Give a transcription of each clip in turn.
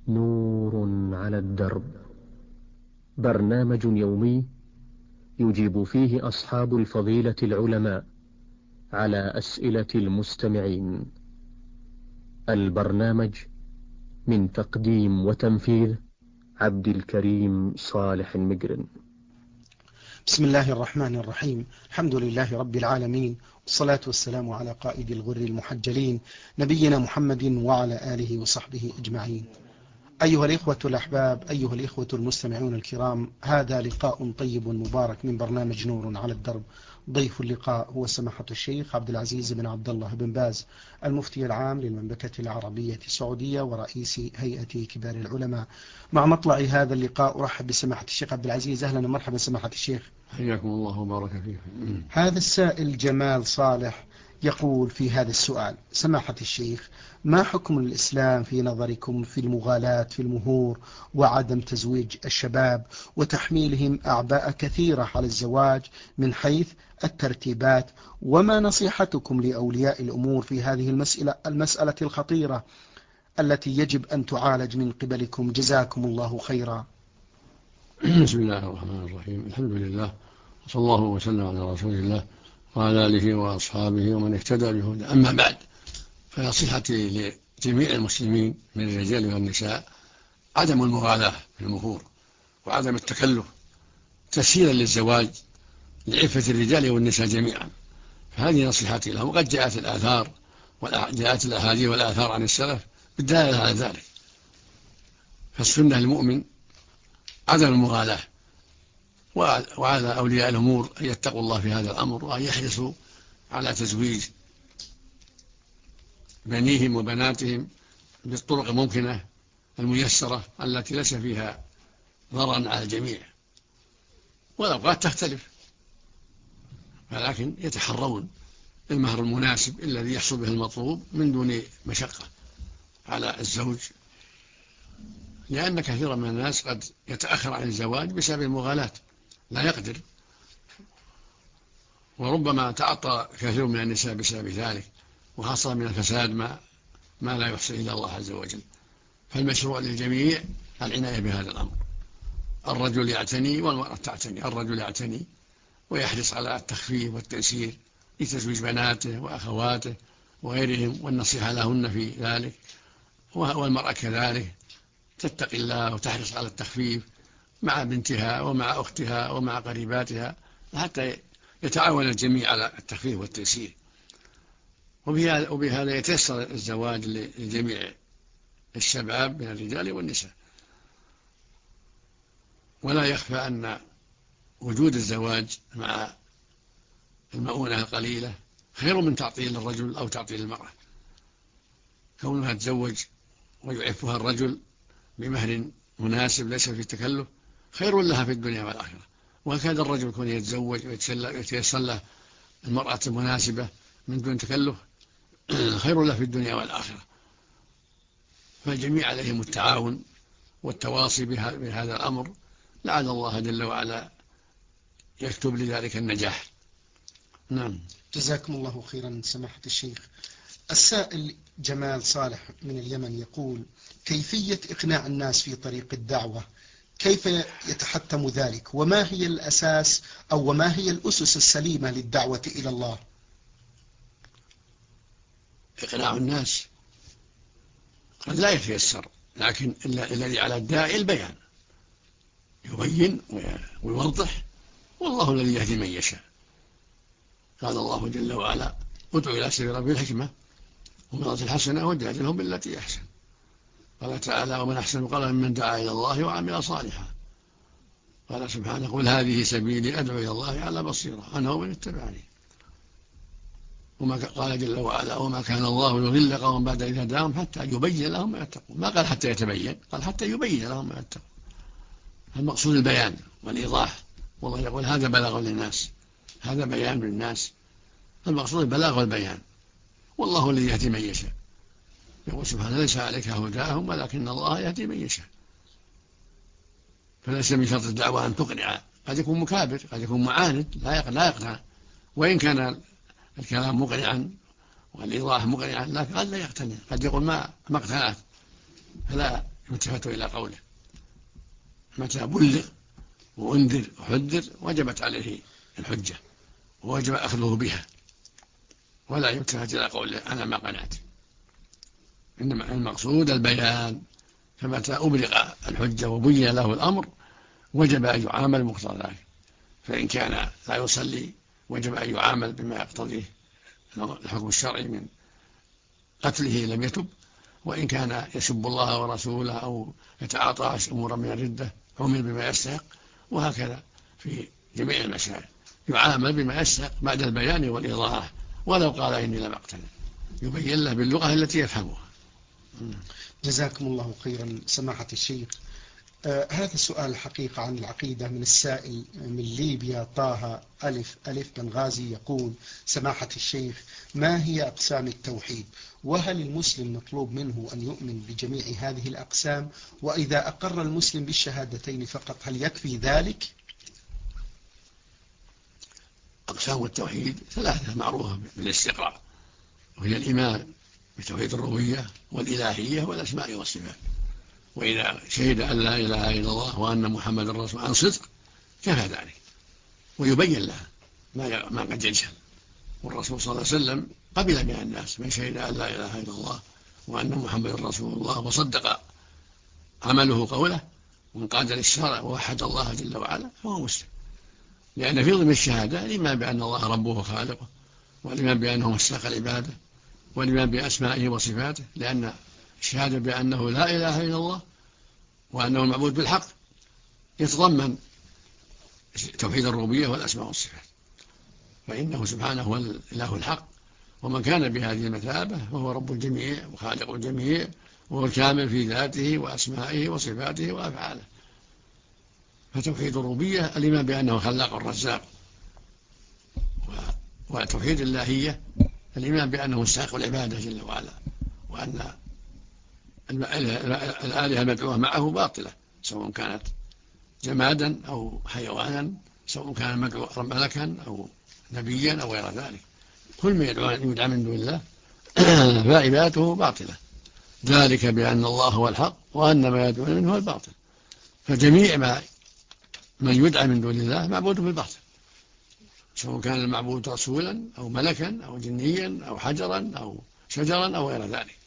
نور على الدرب، برنامج يومي يجيب فيه أصحاب الفضيلة العلماء على أسئلة المستمعين. البرنامج من تقديم وتنفيذ عبد الكريم صالح المقرن. بسم الله الرحمن الرحيم. الحمد لله رب العالمين، والصلاة والسلام على قائد الغر المحجلين نبينا محمد وعلى آله وصحبه أجمعين. أيها الإخوة الأحباب، أيها الإخوة المستمعون الكرام، هذا لقاء طيب مبارك من برنامج نور على الدرب. ضيف اللقاء هو سماحة الشيخ عبد العزيز بن عبد الله بن باز، المفتي العام للمملكة العربية السعودية ورئيس هيئة كبار العلماء. مع مطلع هذا اللقاء أرحب بسماحة الشيخ عبد العزيز. أهلا ومرحبا سماحة الشيخ. حياكم الله وبارك فيكم. هذا السائل جمال صالح يقول في هذا السؤال: سماحة الشيخ، ما حكم الإسلام في نظركم في المغالاة في المهور وعدم تزويج الشباب وتحميلهم أعباء كثيرة على الزواج من حيث الترتيبات؟ وما نصيحتكم لأولياء الأمور في هذه المسألة الخطيرة التي يجب أن تعالج من قبلكم؟ جزاكم الله خيرا. بسم الله الرحمن الرحيم. الحمد لله، وصلى الله وسلم على رسول الله وعلى آله وأصحابه ومن اهتدى بهداه. أما بعد، فنصيحتي لجميع المسلمين من الرجال والنساء عدم المغالاة في المهور وعدم التكلف تسهيلا للزواج لعفة الرجال والنساء جميعا. فهذه نصيحتي لهم، وقد جاءت الأحاديث والآثار عن السلف بالدلالة على ذلك. فالسنة المؤمن عدم المغالاة، وعلى أولياء الأمور أن يتقوا الله في هذا الأمر، وأن يحرصوا على تزويج بنيهم وبناتهم بالطرق الممكنة الميسرة التي ليس فيها ضرر على الجميع. والأوقات تختلف، ولكن يتحرون المهر المناسب الذي يحصل به المطلوب من دون مشقة على الزوج، لأن كثيرا من الناس قد يتأخر عن الزواج بسبب المغالاة، لا يقدر، وربما تعطى كثير من النساء بسبب ذلك، وحصل من الفساد ما لا يحصل إلا الله عز وجل. فالمشروع للجميع العناية بهذا الأمر. الرجل يعتني والمرأة تعتني. الرجل يعتني ويحرص على التخفيف والتيسير لتزويج بناته وأخواته وغيرهم، والنصيحة لهن في ذلك. والمرأة كذلك تتقي الله وتحرص على التخفيف مع بنتها ومع أختها ومع قريباتها، حتى يتعاون الجميع على التخفيف والتيسير. وبهذا يتيسر الزواج لجميع الشباب من الرجال والنساء. ولا يخفى أن وجود الزواج مع المؤونة القليلة خير من تعطيل الرجل أو تعطيل المرأة. كونها تزوج ويعفها الرجل بمهر مناسب ليس في تكلف خير لها في الدنيا والآخرة. وهكذا الرجل يكون يتزوج ويتيسر له المرأة المناسبة من دون تكلف خير له في الدنيا والآخرة. فالجميع عليهم التعاون والتواصي بهذا الأمر، لعل الله جل وعلا يكتب لذلك النجاح. نعم. جزاكم الله خيرا سماحة الشيخ. السائل جمال صالح من اليمن يقول: كيفية إقناع الناس في طريق الدعوة؟ كيف يتحتم ذلك؟ وما هي الأساس أو وما هي الأسس السليمة للدعوة إلى الله؟ إقناع الناس قد لا يتيسر، لكن الذي على الداعي البيان، يبين ويوضح، والله الذي يهدي من يشاء. قال الله جل وعلا: ادع إلى سبيل ربك بالحكمة وموعظة الحسنة وجادلهم بالتي أحسن. قال تعالى: ومن أحسن قولا ممن دعا إلى الله وعمل صالحا. قال سبحانه: قل هذه سبيلي أدعو إلى الله على بصيرة أنا ومن اتبعني. قال جل وعلا: وما كان الله ليضل قوما بعد إذ هداهم حتى يبين لهم ما يتقون. ما قال حتى يتبين، قال حتى يبين لهم ما يتقون. المقصود البيان والإيضاح. والله يقول: هذا بلاغ للناس، هذا بيان للناس. المقصود البلاغ والبيان، والله الذي يهدي من يشاء. يقول سبحانه: ليس عليك هداهم ولكن الله يهدي من يشاء. فليس من شرط الدعوة أن تقنع، قد يكون مكابر، قد يكون معاند لا يقنع، وإن كان الكلام مقنعا والإيضاح مقنعا لكن قد لا يقتنع، قد يقول ما اقتنعت. فلا يلتفت إلى قوله، متى بلغ وأنذر وحذر وجبت عليه الحجة ووجب أخذه بها، ولا يلتفت إلى قوله أنا ما قنعت. إنما المقصود البيان، فمتى أبلغ الحجة وبين له الأمر وجب أن يعامل مقتضى ذلك. فإن كان لا يصلي وجب أن يعامل بما يقتضيه الحكم الشرعي من قتله لم يتب، وإن كان يسب الله ورسوله أو يتعاطى أمورا من الردة عمل بما يستحق. وهكذا في جميع المسائل يعامل بما يستحق بعد البيان والإيضاح، ولو قال إني لم أقتنع يبين له باللغة التي يفهمها. جزاكم الله خيرا سماحة الشيخ. هذا السؤال الحقيقة عن العقيدة من السائل من ليبيا طه ألف ألف بنغازي، يقول: سماحة الشيخ، ما هي أقسام التوحيد؟ وهل المسلم مطلوب منه أن يؤمن بجميع هذه الأقسام؟ وإذا أقر المسلم بالشهادتين فقط هل يكفي ذلك؟ أقسام التوحيد ثلاثة معروفة بالاستقراء، وهي الإيمان بتوحيد الربوبية والإلهية والأسماء والصفات. وإذا شهد أن لا إله إلا الله وأن محمد رسول عن صدق كفى ذلك، ويبين لها ما قد يجهل. والرسول صلى الله عليه وسلم قبل بها الناس من شهد أن لا إله إلا الله وأن محمد رسول الله وصدق عمله قوله وانقاد للشرع ووحد الله جل وعلا فهو مسلم، لأن في ضمن الشهادة الإيمان بأن الله ربه وخالقه، والإيمان بأنه مستحق العبادة، والإيمان بأسمائه وصفاته، لأن الشهادة بأنه لا إله إلا الله وأنه المعبود بالحق يتضمن توحيد الربوبية والأسماء والصفات، فإنه سبحانه هو الإله الحق، ومن كان بهذه المثابة فهو رب الجميع وخالق الجميع، وهو الكامل في ذاته وأسمائه وصفاته وأفعاله. فتوحيد الربوبية الإيمان بأنه خلاق الرزاق، وتوحيد اللهية الإيمان بأنه مستحق العبادة جل وعلا، وأن الآلهة المدعوة معه باطلة، سواء كانت جمادا أو حيوانا، سواء كان مدعو ملكا أو نبيا أو غير ذلك. كل ما يدعى من دون الله فعبادته باطلة، ذلك بأن الله هو الحق وأن ما يدعون منه هو الباطل. فجميع من يدعى من دون الله معبود بالباطل، سواء كان المعبود رسولا أو ملكا أو جنيا أو حجرا أو شجرا أو غير ذلك.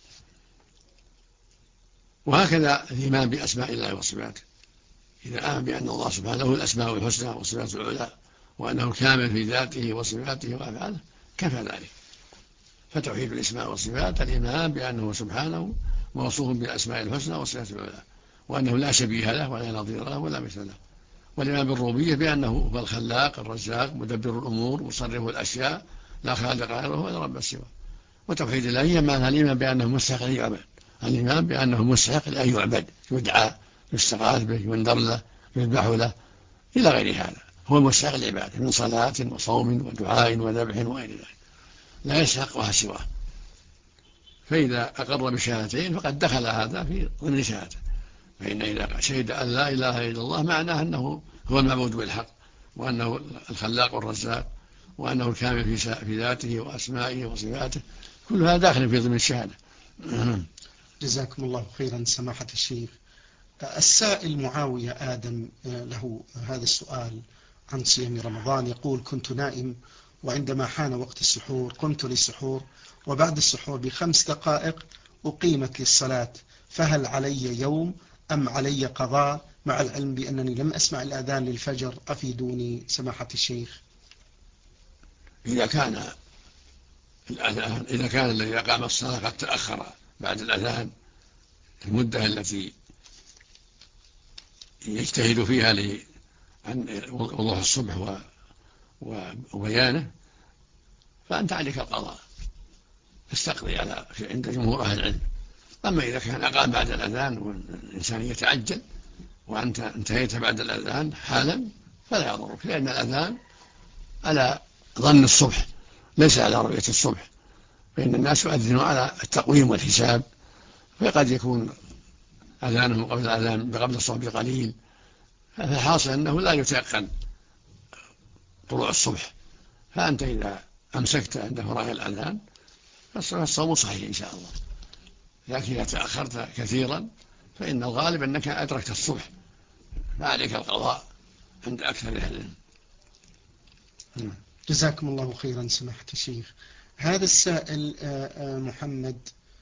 وهكذا الإيمان بأسماء الله وصفاته، إذا آمن بأن الله سبحانه له الأسماء الحسنى والصفات العلى وأنه كامل في ذاته وصفاته وأفعاله كفى ذلك. فتوحيد الأسماء والصفات الإيمان بأنه سبحانه موصوف بالأسماء الحسنى والصفات العلى، وأنه لا شبيه له ولا نظير له ولا مثل له. والإيمان بالربوبية بأنه هو الخلاق الرزاق مدبر الأمور مصرف الأشياء لا خالق غيره ولا رب سواه. وتوحيد الإلهية معنى الإيمان بأنه مستحق أن يعبد، الإيمان بأنه مستحق أن يعبد، يدعى، يستغاث به، ينذر له، يذبح له، إلى غير هذا. هو المستحق العبادة من صلاة وصوم ودعاء وذبح وغير ذلك، لا يستحقها سواه. فإذا أقر بشهادتين فقد دخل هذا في ضمن الشهادة. فإن إذا شهد أن لا إله إلا الله معناه أنه هو المعبود بالحق، وأنه الخلاق الرزاق، وأنه الكامل في ذاته وأسمائه وصفاته، كل هذا داخل في ضمن الشهادة. جزاكم الله خيرا سماحة الشيخ. السائل معاوية آدم له هذا السؤال عن صيام رمضان، يقول: كنت نائم وعندما حان وقت السحور قمت للسحور، وبعد السحور ب5 دقائق أقيمت للصلاة، فهل علي يوم أم علي قضاء، مع العلم بأنني لم أسمع الأذان للفجر؟ أفيدوني سماحة الشيخ. إذا كان الذي أقام الصلاة قد تأخر بعد الأذان المدة التي يجتهد فيها عن وضوح الصبح وبيانه، فأنت عليك القضاء، تستقضي عند جمهور أهل العلم. أما إذا كان أقام بعد الأذان والإنسان يتعجل وأنت انتهيت بعد الأذان حالا فلا يضرك، لأن الأذان على ظن الصبح ليس على رؤية الصبح، فإن الناس يؤذنون على التقويم والحساب، فقد يكون أذانهم قبل الصبح بقليل، فالحاصل أنه لا يتيقن طلوع الصبح. فأنت إذا أمسكت عند فراغ الأذان فالصوم صحيح إن شاء الله، لكن إذا تأخرت كثيرا فإن الغالب أنك أدركت الصبح فعليك القضاء عند أكثر أهل العلم. جزاكم الله خيرا سماحة الشيخ. هذا السائل محمد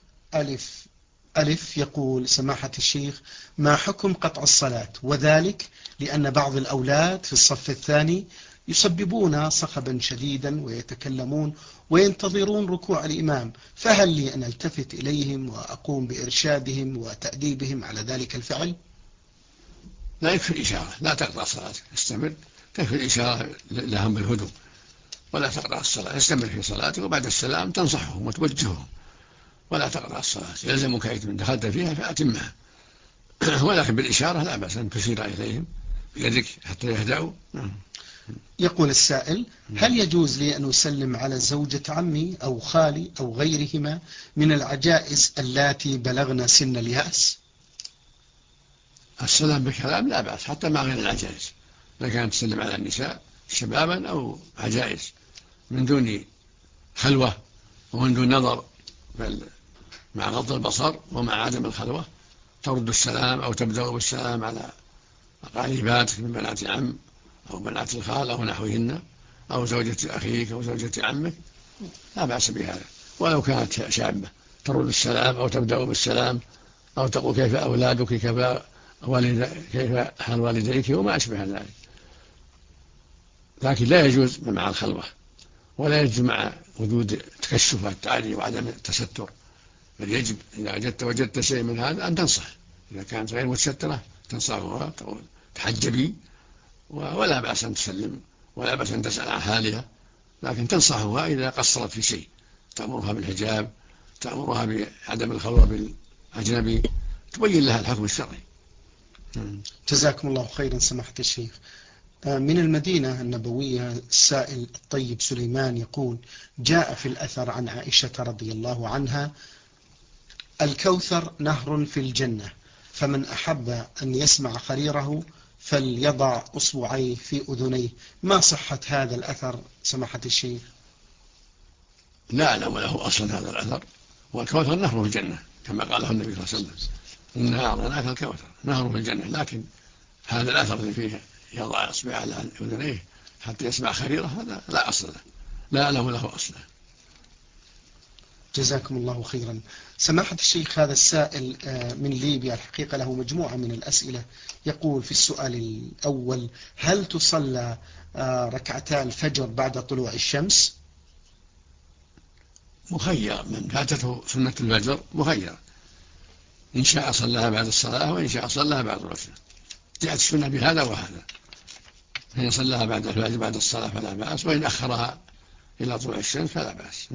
ألف يقول: سماحة الشيخ، ما حكم قطع الصلاة؟ وذلك لأن بعض الأولاد في الصف الثاني يسببون صخبا شديدا ويتكلمون وينتظرون ركوع الإمام، فهل لي أن التفت إليهم وأقوم بإرشادهم وتأديبهم على ذلك الفعل؟ لا يكفي الإشارة، لا تقطع الصلاة، استمر، تكفي الإشارة لهم بالهدوء ولا تقطع الصلاة، استمر في صلاتك وبعد السلام تنصحهم وتوجههم ولا تقطع الصلاة، يلزمك إذا دخلت فيها فأتمها ولكن بالإشارة لا بأس أن تشير إليهم بيدك حتى يهدأوا. يقول السائل: هل يجوز لي أن أسلم على زوجة عمي أو خالي أو غيرهما من العجائز اللاتي بلغن سن اليأس؟ السلام بكلام لا بأس حتى مع غير العجائز، إذا كانت تسلم على النساء شبابا أو عجائز من دون خلوة ومن دون نظر، بل مع غض البصر ومع عدم الخلوة ترد السلام أو تبدأ بالسلام على قريباتك من بنات العم أو بنات الخال أو نحوهن أو زوجة أخيك أو زوجة عمك، لا بأس بهذا. ولو كانت شابة ترد السلام أو تبدأ بالسلام أو تقول كيف أولادك، كيف حال والديك وما أشبه ذلك، لكن لا يجوز مع الخلوة ولا يجوز مع وجود تكشف التعري وعدم التستر، بل يجب إذا وجدت شيء من هذا أن تنصح، إذا كانت غير متسترة تنصحها تقول تحجبي، ولا بأس أن تسلم ولا بأس أن تسأل عن حالها، لكن تنصحها إذا قصرت في شيء، تأمرها بالحجاب، تأمرها بعدم الخلوة بالأجنبي، تبين لها الحكم الشرعي. جزاكم الله خيرا سماحة الشيخ. من المدينة النبوية السائل الطيب سليمان يقول: جاء في الأثر عن عائشة رضي الله عنها: الكوثر نهر في الجنة، فمن أحب أن يسمع خريره فليضع أصبعيه في أذنيه. ما صحة هذا الأثر سماحة الشيخ؟ لا أعلم له أصلا هذا الأثر، والكوثر نهر في الجنة كما قاله النبي صلى الله عليه وسلم: إنا أعطيناك الكوثر نهر في الجنة، لكن هذا الأثر اللي فيه يضع أصبعه على أذنيه حتى يسمع خريره هذا لا أصل له، لا أعلم له أصلا. جزاكم الله خيرا سماحة الشيخ. هذا السائل من ليبيا الحقيقة له مجموعة من الأسئلة. يقول في السؤال الأول: هل تصلى ركعتا الفجر بعد طلوع الشمس؟ مخير، من فاتته سنة الفجر مخير، إن شاء صلىها بعد الصلاة وإن شاء صلىها بعد الركعة، جاءت السنة بهذا وهذا، فإن صلىها بعد الفجر بعد الصلاة فلا بأس، وإن أخرها إلى طلوع الشمس فلا بأس.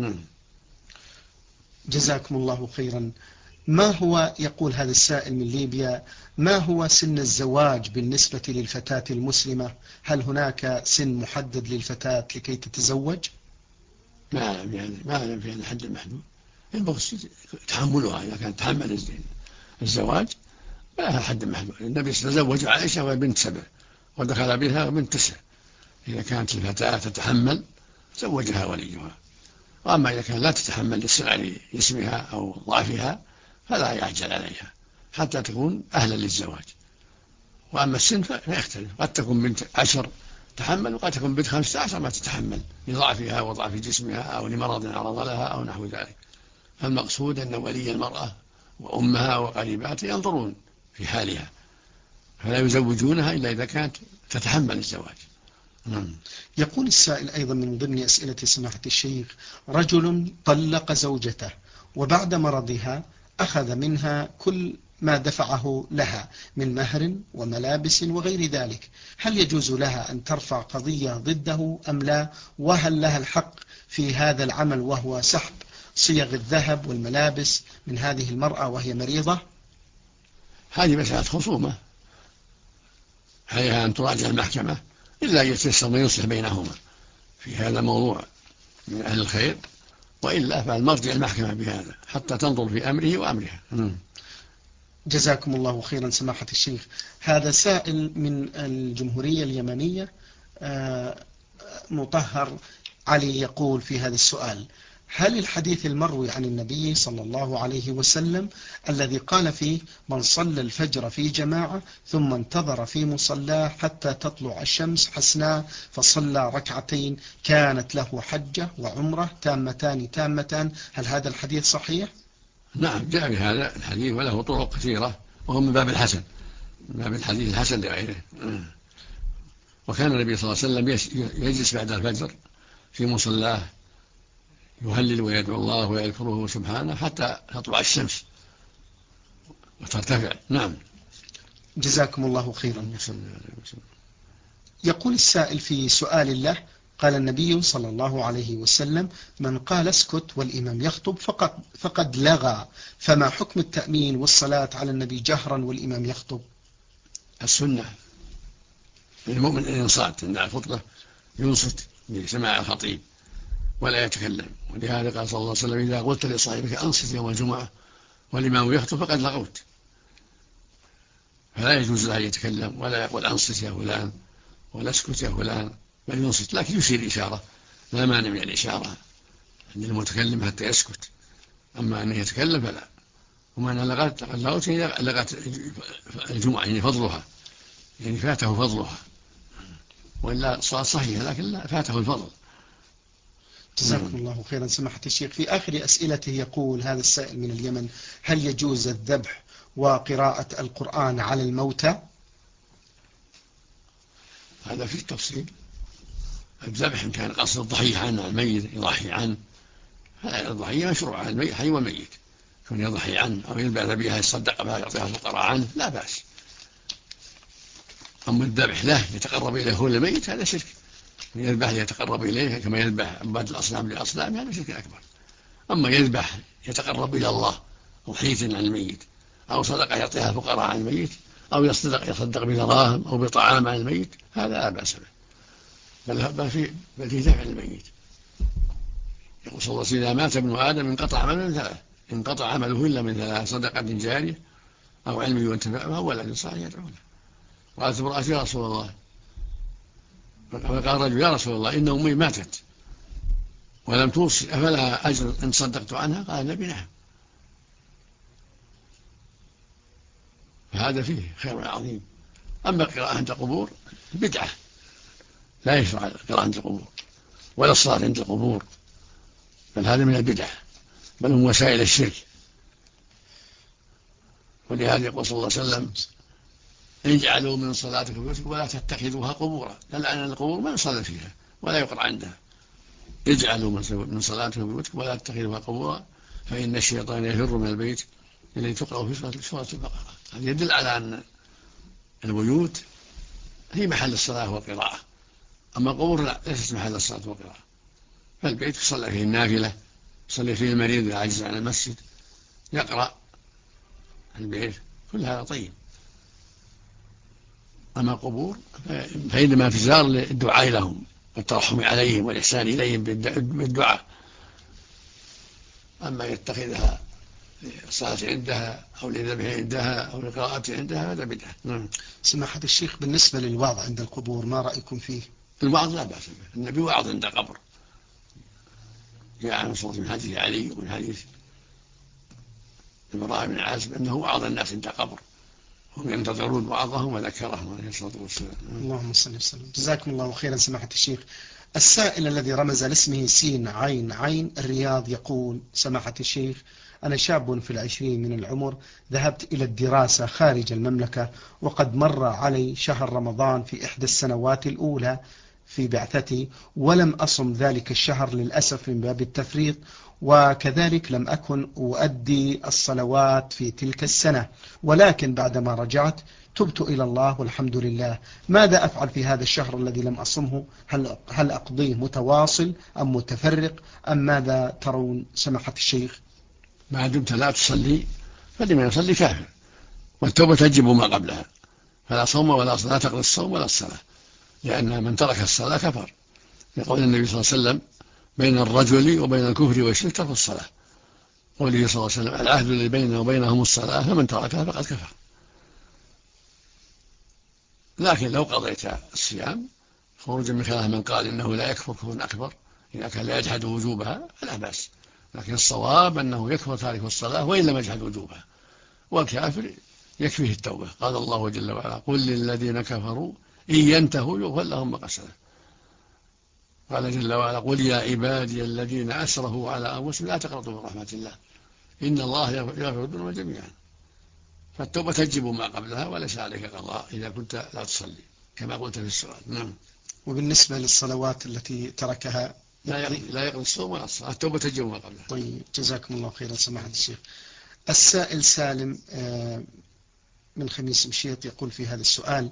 جزاكم الله خيرا. ما هو، يقول هذا السائل من ليبيا، ما هو سن الزواج بالنسبة للفتاة المسلمة؟ هل هناك سن محدد للفتاة لكي تتزوج؟ ما أعلم في هذا حد محدود، المقصود تحملها، إذا كانت تحمل الزواج ما لها حد محدود. النبي تزوج عائشة وهي بنت 7 ودخل بها بنت 9، إذا كانت الفتاة تتحمل زوجها وليها، وأما إذا كان لا تتحمل لصغر جسمها أو ضعفها فلا يعجل عليها حتى تكون أهلا للزواج. وأما السن فيختلف، قد تكون بنت 10 تحمل وقد تكون بنت 15 ما تتحمل لضعفها وضعف جسمها أو لمرض عرض لها أو نحو ذلك. فالمقصود أن ولي المرأة وأمها وقريباتها ينظرون في حالها فلا يزوجونها إلا إذا كانت تتحمل الزواج. يقول السائل أيضا من ضمن أسئلة سماحة الشيخ: رجل طلق زوجته وبعد مرضها أخذ منها كل ما دفعه لها من مهر وملابس وغير ذلك، هل يجوز لها أن ترفع قضية ضده أم لا؟ وهل لها الحق في هذا العمل وهو سحب صيغ الذهب والملابس من هذه المرأة وهي مريضة؟ هذه مسألة خصومة، عليها أن تراجع المحكمة إلا أن يتيسر ما يصلح بينهما في هذا الموضوع من أهل الخير، وإلا فالمرجع المحكمة بهذا حتى تنظر في أمره وأمرها. جزاكم الله خيرا سماحة الشيخ. هذا سائل من الجمهورية اليمنية مطهر علي يقول في هذا السؤال: هل الحديث المروي عن النبي صلى الله عليه وسلم الذي قال فيه من صلى الفجر في جماعة ثم انتظر في مصلاه حتى تطلع الشمس حسناء فصلى ركعتين كانت له حجة وعمرة تامتان، هل هذا الحديث صحيح؟ نعم، جاء بهذا الحديث وله طرق كثيرة، وهو من باب الحسن، من باب الحديث الحسن لغيره. وكان النبي صلى الله عليه وسلم يجلس بعد الفجر في مصلاه يهلل ويدعو الله ويذكره سبحانه حتى تطلع الشمس وترتفع. نعم. جزاكم الله خيرا. يقول السائل في سؤال له: قال النبي صلى الله عليه وسلم من قال اسكت والإمام يخطب فقد لغى، فما حكم التأمين والصلاة على النبي جهرا والإمام يخطب؟ السنة للمؤمن أن ينصت عند الخطبة، ينصت لسماع الخطيب ولا يتكلم، ولهذا قال صلى الله عليه وسلم إذا قلت لصاحبك أنصت يوم الجمعة والإمام يخطب فقد لغوت، فلا يجوز له أن يتكلم ولا يقول أنصت يا فلان ولا اسكت يا فلان، بل ينصت، لكن يشير الإشارة، لا مانع من الإشارة عند المتكلم حتى يسكت، أما أن يتكلم فلا. ومعنى لغت لغت الجمعة يعني فضلها، يعني فاته فضلها، وإلا الصلاة صحيحة لكن لا فاته الفضل. جزاكم الله خيرا سماحة الشيخ. في آخر أسئلته يقول هذا السائل من اليمن: هل يجوز الذبح وقراءة القرآن على الموتى؟ هذا فيه تفصيل. الذبح إن كان قصد الضحية عنه الميت يضحي عنه، الضحية مشروع على الميت حي وميت، كون يضحي عنه أو يذبح ذبيحة يصدق بها يعطيها الفقراء عنه لا بأس. أما الذبح له يتقرب إليه هو الميت هذا شرك، يذبح يتقرب إليه كما يذبح عباد الأصنام لأصنام، هذا شرك أكبر. أما يذبح يتقرب إلى الله ضحية عن الميت، أو صدقة يعطيها الفقراء عن الميت، أو يصدق بدراهم أو بطعام عن الميت، هذا لا بأس به، بل في دفع الميت. يقول صلى الله عليه وسلم: إذا مات ابن آدم انقطع عمله من ثلاث، انقطع عمله إلا من ثلاث: صدقة جارية أو علم ينتفع به أو ولد صالح يدعو له. قالت امرأة: يا رسول الله، فقال الرجل: يا رسول الله إن أمي ماتت ولم توصي أفلا أجر إن صدقت عنها؟ قال النبي: نعم. فهذا فيه خير عظيم. أما القراءة عند القبور بدعة، لا يشرع القراءة عند القبور ولا الصلاة عند القبور، بل هذا من البدع، بل هم وسائل الشرك. ولهذا يقول صلى الله عليه وسلم: اجعلوا من صلاتكم بيوتكم ولا تتخذوها قبورا، لأن القبور ما يصلى فيها ولا يقرأ عندها. اجعلوا من صلاتكم بيوتكم ولا تتخذوها قبورا فإن الشيطان يفر من البيت الذي تقرأ في سورة البقرة. هذا يدل على أن البيوت هي محل الصلاة والقراءة، أما القبور لا، ليست محل الصلاة والقراءة. فالبيت يصلى فيه النافلة، يصلي فيه المريض إذا عجز عن المسجد، يقرأ البيت، كل هذا طيب. أما القبور فإنما تزار للدعاء لهم والترحم عليهم والإحسان إليهم بالدعاء، أما يتخذها للصلاة عندها أو للذبح عندها أو للقراءة عندها هذا بدعة. سماحة الشيخ، بالنسبة للوعظ عند القبور ما رأيكم فيه؟ الوعظ لا بأس به، النبي وعظ عند القبر، جاء عن صوت من حديث علي ومن حديث البراء بن عازب أنه وعظ الناس عند القبر، هم ينتظرون وعظهم وذكرهم عليه الصلاة والسلام. اللهم صل وسلم. جزاكم الله خيرا سماحة الشيخ. السائل الذي رمز لاسمه سين عين عين الرياض يقول: سماحة الشيخ، أنا شاب في 20 من العمر، ذهبت إلى الدراسة خارج المملكة، وقد مر علي شهر رمضان في إحدى السنوات الأولى في بعثتي، ولم أصم ذلك الشهر للأسف من باب التفريط، وكذلك لم أكن أؤدي الصلوات في تلك السنة، ولكن بعدما رجعت تبت إلى الله والحمد لله. ماذا أفعل في هذا الشهر الذي لم أصمه؟ هل أقضيه متواصل أم متفرق أم ماذا ترون سماحة الشيخ؟ ما دمت لا تصلي فلما يصلي كافر، والتوبة تجب ما قبلها، فلا صوم ولا صلاة، لا تقضي الصوم ولا الصلاة، لأن من ترك الصلاة كفر، يقول النبي صلى الله عليه وسلم: بين الرجل وبين الكفر والشرك ترك الصلاة. قوله صلى الله عليه وسلم: العهد الذي بيننا وبينهم الصلاة فمن تركها فقد كفر. لكن لو قضيت الصيام خروجا من خلاف من قال إنه لا يكفر كفر أكبر إذا كان لا يجحد وجوبها فلا بأس، لكن الصواب أنه يكفر تارك الصلاة وإن لم يجحد وجوبها، والكافر يكفيه التوبة. قال الله جل وعلا: قل للذين كفروا إن ينتهوا يغفر لهم ما قد سلف. قال جل وعلا: قل يا عبادي الذين أسرفوا على أنفسهم لا تقنطوا من رحمة الله إن الله يغفر الذنوب جميعا. فالتوبة تجب ما قبلها وليس عليك قضاء إذا كنت لا تصلي كما قلت في السؤال. نعم. وبالنسبة للصلوات التي تركها لا يقضي الصوم ولا الصلاة، التوبة تجب ما قبلها. طيب، جزاكم الله خيرا سماحة الشيخ. السائل سالم من خميس مشيط يقول في هذا السؤال: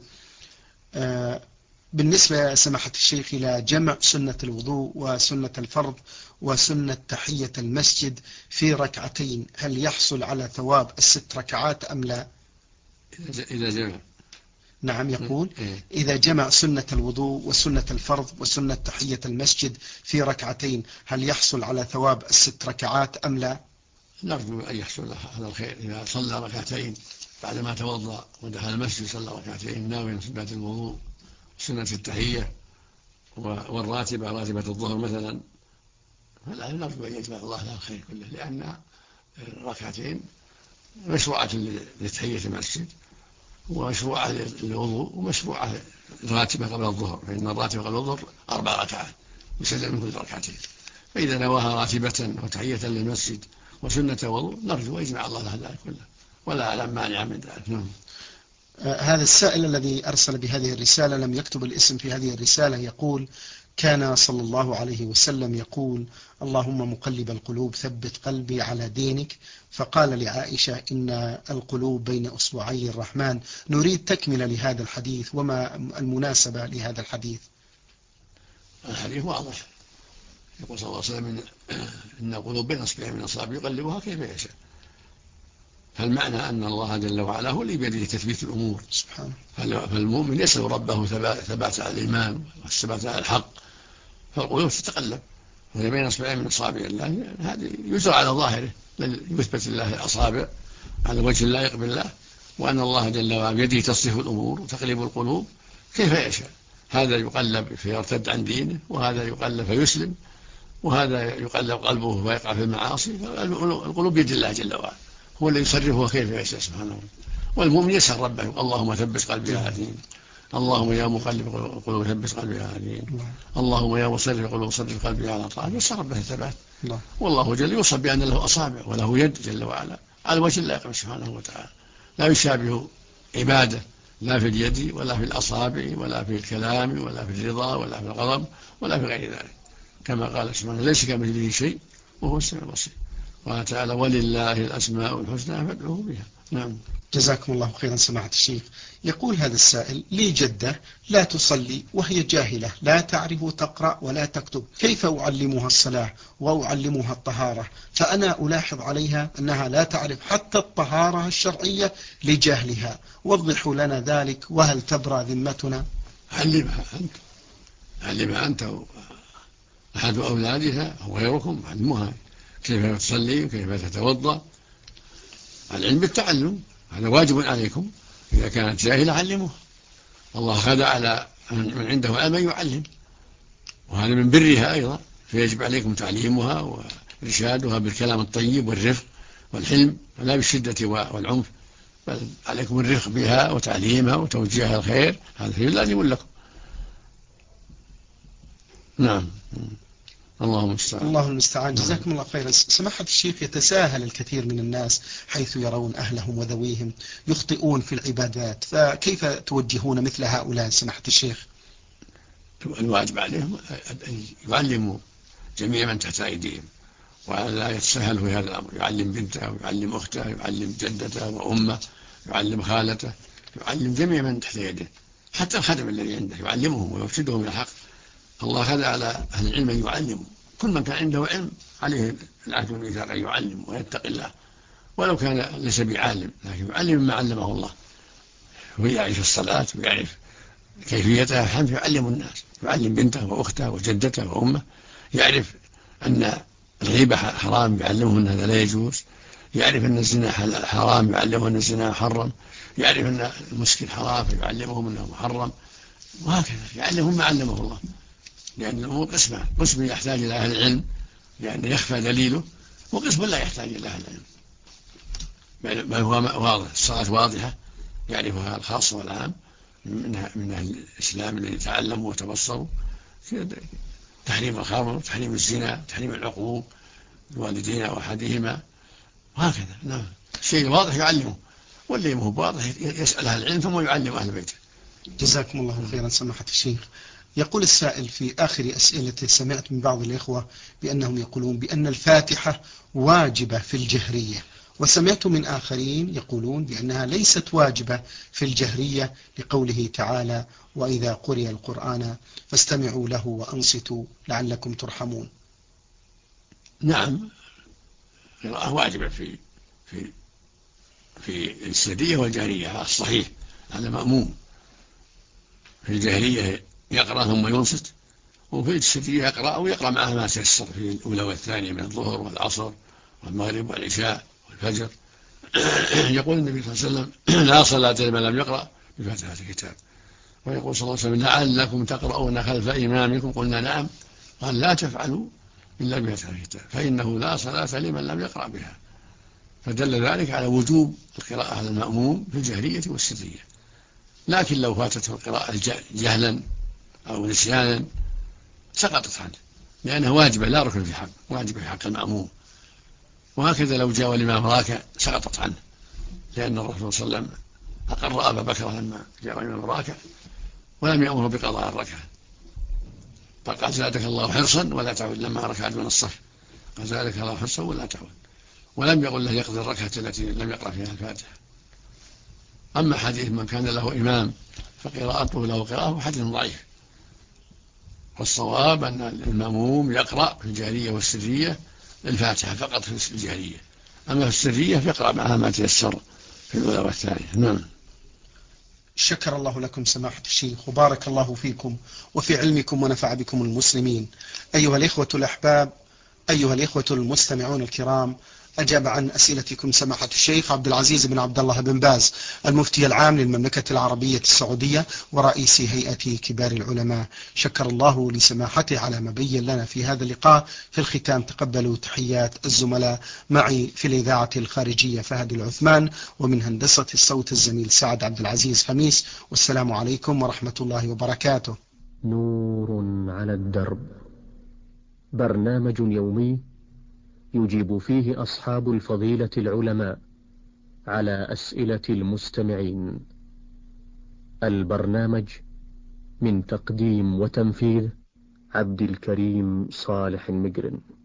بالنسبة سماحة الشيخ إلى جمع سنة الوضوء وسنة الفرض وسنة تحية المسجد في ركعتين، هل يحصل على ثواب 6 ركعات أم لا؟ إذا جمع. نعم، يقول: إذا جمع سنة الوضوء وسنة الفرض وسنة تحية المسجد في ركعتين، هل يحصل على ثواب 6 ركعات أم لا؟ نرجو أن يحصل هذا الخير. إذا صلى ركعتين بعدما توضأ ودخل المسجد صلى ركعتين ناويا سنة الوضوء سنة التحية والراتبة راتبة الظهر مثلا، فلا نرجو أن يجمع الله له الخير كله، لأن الركعتين مشروعة لتحية المسجد ومشروعة للوضوء ومشروعة الراتبة قبل الظهر، فإن الراتبة قبل الظهر 4 ركعات يسلم من كل ركعتين، فإذا نواها راتبة وتحية للمسجد وسنة وضوء نرجو أن يجمع الله له ذلك كله، ولا أعلم مانع من ذلك. هذا السائل الذي أرسل بهذه الرسالة لم يكتب الاسم في هذه الرسالة، يقول: كان صلى الله عليه وسلم يقول: اللهم مقلب القلوب ثبت قلبي على دينك، فقال لعائشة: إن القلوب بين أصبعي الرحمن. نريد تكملة لهذا الحديث، وما المناسبة لهذا الحديث؟ الحديث واضح، يقول صلى الله عليه وسلم: إن القلوب بين أصبعين من أصابعه يقلبها كيف يشاء. فالمعنى أن الله جل وعلا هو اللي بيده تثبيت الأمور سبحانه، فالمؤمن يسأل ربه ثبات على الإيمان والثبات على الحق، فالقلوب تتقلب وهي بين أصبعين من أصابع الله، هذا يجرى على ظاهره يثبت الله الأصابع على وجه اللائق بالله، وأن الله جل وعلا بيده تصريف الأمور وتقلب القلوب كيف يشاء. هذا يقلب فيرتد عن دينه، وهذا يقلب فيسلم، وهذا يقلب قلبه فيقع في المعاصي. القلوب بيد الله جل وعلا، هو الذي يصرفها كيف يشاء سبحانه. والمؤمن يسأل ربه: اللهم ثبت قلبي على دينك، اللهم يا مقلب القلوب ثبت قلبي على دينك، اللهم يا مصرف القلوب صرف قلبي على طاعتك. يسأل ربه الثبات، والله جل يوصف بأن له أصابع وله يد جل وعلا على وجه اللائق سبحانه وتعالى، لا يشابه عباده لا في اليد ولا في الأصابع ولا في الكلام ولا في الرضا ولا في الغضب ولا في غير ذلك، كما قال سبحانه: ليس كمثله شيء وهو السميع البصير. قال تعالى: ولله الأسماء الحسنى فادعوه بها. نعم. جزاكم الله خيرا سماحة الشيخ. يقول هذا السائل: لي جدة لا تصلي وهي جاهلة لا تعرف تقرأ ولا تكتب، كيف أعلمها الصلاة وأعلمها الطهارة؟ فأنا ألاحظ عليها أنها لا تعرف حتى الطهارة الشرعية لجهلها، وضحوا لنا ذلك، وهل تبرأ ذمتنا؟ علمها أنت أحد أولادها أو غيركم، علموها كيف تصلي وكيف تتوضأ. العلم بالتعلم، هذا واجب عليكم. إذا كانت جاهلة علموها، الله خدع على من عنده علم يعلم، وهذا من برها أيضا، فيجب عليكم تعليمها وإرشادها بالكلام الطيب والرفق والحلم، لا بالشدة والعنف، بل عليكم الرفق بها وتعليمها وتوجيهها الخير، هذا هي لازم لكم. نعم. الله المستعان. جزاكم الله خيرا. سماحة الشيخ، يتساهل الكثير من الناس حيث يرون أهلهم وذويهم يخطئون في العبادات، فكيف توجهون مثل هؤلاء سماحة الشيخ؟ الواجب عليهم أن يعلموا جميع من تحت أيديهم، ولا يتساهل في هذا الأمر، يعلم بنته ويعلم أخته يعلم جدته وأمه يعلم خالته، يعلم جميع من تحت يده، حتى الخدم الذي عنده يعلمهم ويرشدهم إلى الحق. الله خذ على أهل العلم أن يعلموا، كل من كان عنده علم عليه العهد والميثاق أن يعلم ويتقي الله، ولو كان ليس بعالم لكن يعلم ما علمه الله، ويعرف الصلاة ويعرف كيفيتها الحمد يعلم الناس، يعلم بنته وأخته وجدته وأمه، يعرف أن الغيبة حرام يعلمهم أن هذا لا يجوز، يعرف أن الزنا حرام يعلمهم أن الزنا محرم، يعرف أن المسكر حرام يعلمهم أنه محرم، وهكذا يعلمهم ما علمه الله. لأن الأمور قسم يحتاج إلى أهل العلم لأن يخفى دليله، وقسم لا يحتاج إلى أهل العلم، بل هو واضح، الصلاة واضحة يعرفها الخاص والعام من أهل الإسلام الذين تعلموا وتبصروا، تحريم الخمر، تحريم الزنا، تحريم العقوق الوالدين أو أحدهما، وهكذا. نعم، الشيء الواضح يعلمه، واللي مو واضح يسأل أهل العلم ثم يعلم أهل بيته. جزاكم الله خيرا سماحة الشيخ. يقول السائل في آخر أسئلته: سمعت من بعض الإخوة بأنهم يقولون بأن الفاتحة واجبة في الجهرية، وسمعت من آخرين يقولون بأنها ليست واجبة في الجهرية لقوله تعالى: وإذا قرئ القرآن فاستمعوا له وأنصتوا لعلكم ترحمون. نعم، قراءة واجبة في في السرية والجهرية، الصحيح هذا مأموم. في الجهرية يقرأ ثم ينصت، وفي السرية يقرأ أو يقرأ معه ما تيسر في الأولى والثانية من الظهر والعصر والمغرب والعشاء والفجر. يقول النبي صلى الله عليه وسلم: لا صلاة لمن لم يقرأ بفاتحة الكتاب. ويقول صلى الله عليه وسلم: لعلكم تقرؤون خلف إمامكم. قلنا: نعم. قال: لا تفعلوا إلا بفاتحة الكتاب فإنه لا صلاة لمن لم يقرأ بها. فدل ذلك على وجوب القراءة على المأموم في الجهرية والسرية. لكن لو فاتته القراءة جهلا أو نسيانا سقطت عنه، لأنها واجبة لا ركن في حق، واجبة في حق المأموم. وهكذا لو جاء الإمام راكع سقطت عنه، لأن الرسول صلى الله عليه وسلم أقر أبا بكر لما جاء الإمام راكع ولم يأمره بقضاء الركعة، فقال: زادك الله حرصا ولا تعود. لما ركع من الصف قال: زادك الله حرصا ولا تعود، ولم يقل له يقضي الركعة التي لم يقرأ فيها الفاتحة. أما حديث من كان له إمام فقراءته له قراءة حديث ضعيف، والصواب أن المأموم يقرأ في الجهرية والسرية الفاتحة فقط في الجهرية، أما في السرية فيقرأ معها ما تيسر في الأولى والثانية. نعم. شكر الله لكم سماحة الشيخ، وبارك الله فيكم وفي علمكم ونفع بكم المسلمين. أيها الإخوة الأحباب، أيها الإخوة المستمعون الكرام، أجاب عن أسئلتكم سماحة الشيخ عبد العزيز بن عبد الله بن باز، المفتي العام للمملكة العربية السعودية ورئيس هيئة كبار العلماء. شكر الله لسماحته على ما بين لنا في هذا اللقاء. في الختام تقبلوا تحيات الزملاء معي في الإذاعة الخارجية فهد العثمان، ومن هندسة الصوت الزميل سعد عبد العزيز خميس، والسلام عليكم ورحمة الله وبركاته. نور على الدرب، برنامج يومي يجيب فيه أصحاب الفضيلة العلماء على أسئلة المستمعين. البرنامج من تقديم وتنفيذ عبد الكريم صالح المقرن.